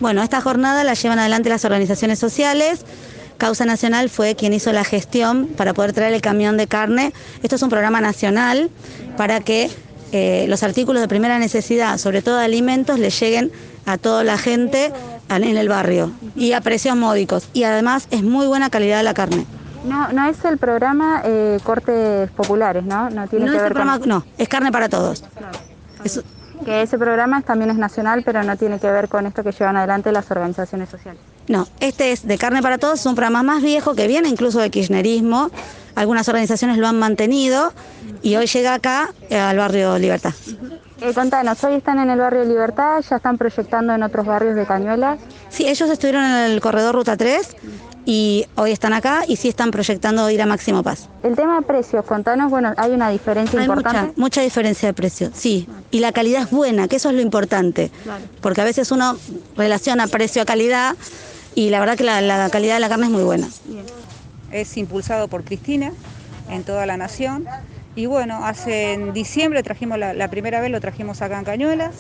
Bueno, esta jornada la llevan adelante las organizaciones sociales. Causa Nacional fue quien hizo la gestión para poder traer el camión de carne. Esto es un programa nacional para que los artículos de primera necesidad, sobre todo alimentos, le lleguen a toda la gente en el barrio y a precios módicos. Y además es muy buena calidad de la carne. No es el programa Cortes Populares, ¿no? No tiene No, que este ver programa, con... no, es carne para todos. Claro. Es- Que ese programa también es nacional, pero no tiene que ver con esto que llevan adelante las organizaciones sociales. No, este es de Carne para Todos, es un programa más viejo que viene incluso del kirchnerismo. Algunas organizaciones lo han mantenido y hoy llega acá al barrio Libertad. Contanos, hoy están en el barrio Libertad, ya están proyectando en otros barrios de Cañuelas. Sí, ellos estuvieron en el corredor Ruta 3 y hoy están acá y sí están proyectando ir a Máximo Paz. El tema de precios, contanos, bueno, hay una diferencia Hay importante. mucha diferencia de precio, sí. Y la calidad es buena, que eso es lo importante. Claro. Porque a veces uno relaciona precio a calidad y la verdad que la calidad de la carne es muy buena. Bien. Es impulsado por Cristina en toda la nación. Y bueno, en diciembre trajimos la primera vez, lo trajimos acá en Cañuelas.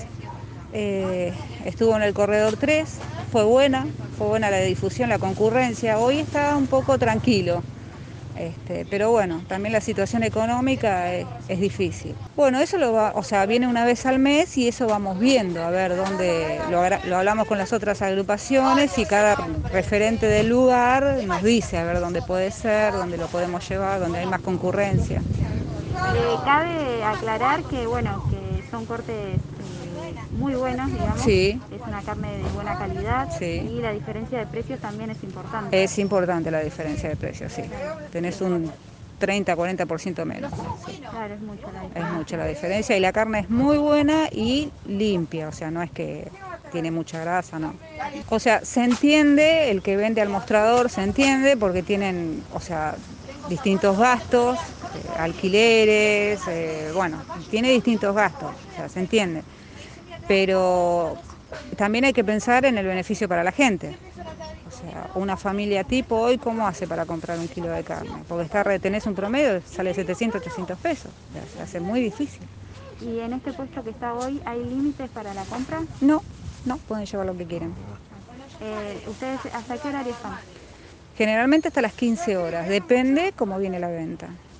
Estuvo en el corredor 3, fue buena la difusión, la concurrencia. Hoy está un poco tranquilo. Pero bueno, también la situación económica es difícil. Bueno, eso viene una vez al mes y eso vamos viendo, a ver dónde, lo hablamos con las otras agrupaciones y cada referente del lugar nos dice a ver dónde puede ser, dónde lo podemos llevar, dónde hay más concurrencia. Cabe aclarar que, bueno, que son cortes muy buenos, digamos. Sí. Es una carne de buena calidad. Sí. Y la diferencia de precios también es importante. Es importante la diferencia de precios, sí. Tenés un 30-40% menos. Sí. Claro, es mucho la diferencia. Es mucha la diferencia y la carne es muy buena y limpia, o sea, no es que tiene mucha grasa, no. O sea, se entiende, el que vende al mostrador se entiende porque tienen, o sea, distintos gastos, alquileres, bueno, tiene distintos gastos, o sea, se entiende. Pero también hay que pensar en el beneficio para la gente. O sea, una familia tipo hoy, ¿cómo hace para comprar un kilo de carne? Porque tenés un promedio, sale 700, 800 pesos, se hace muy difícil. ¿Y en este puesto que está hoy hay límites para la compra? No, pueden llevar lo que quieran. ¿Ustedes hasta qué horario están? Generalmente hasta las 15 horas, depende cómo viene la venta.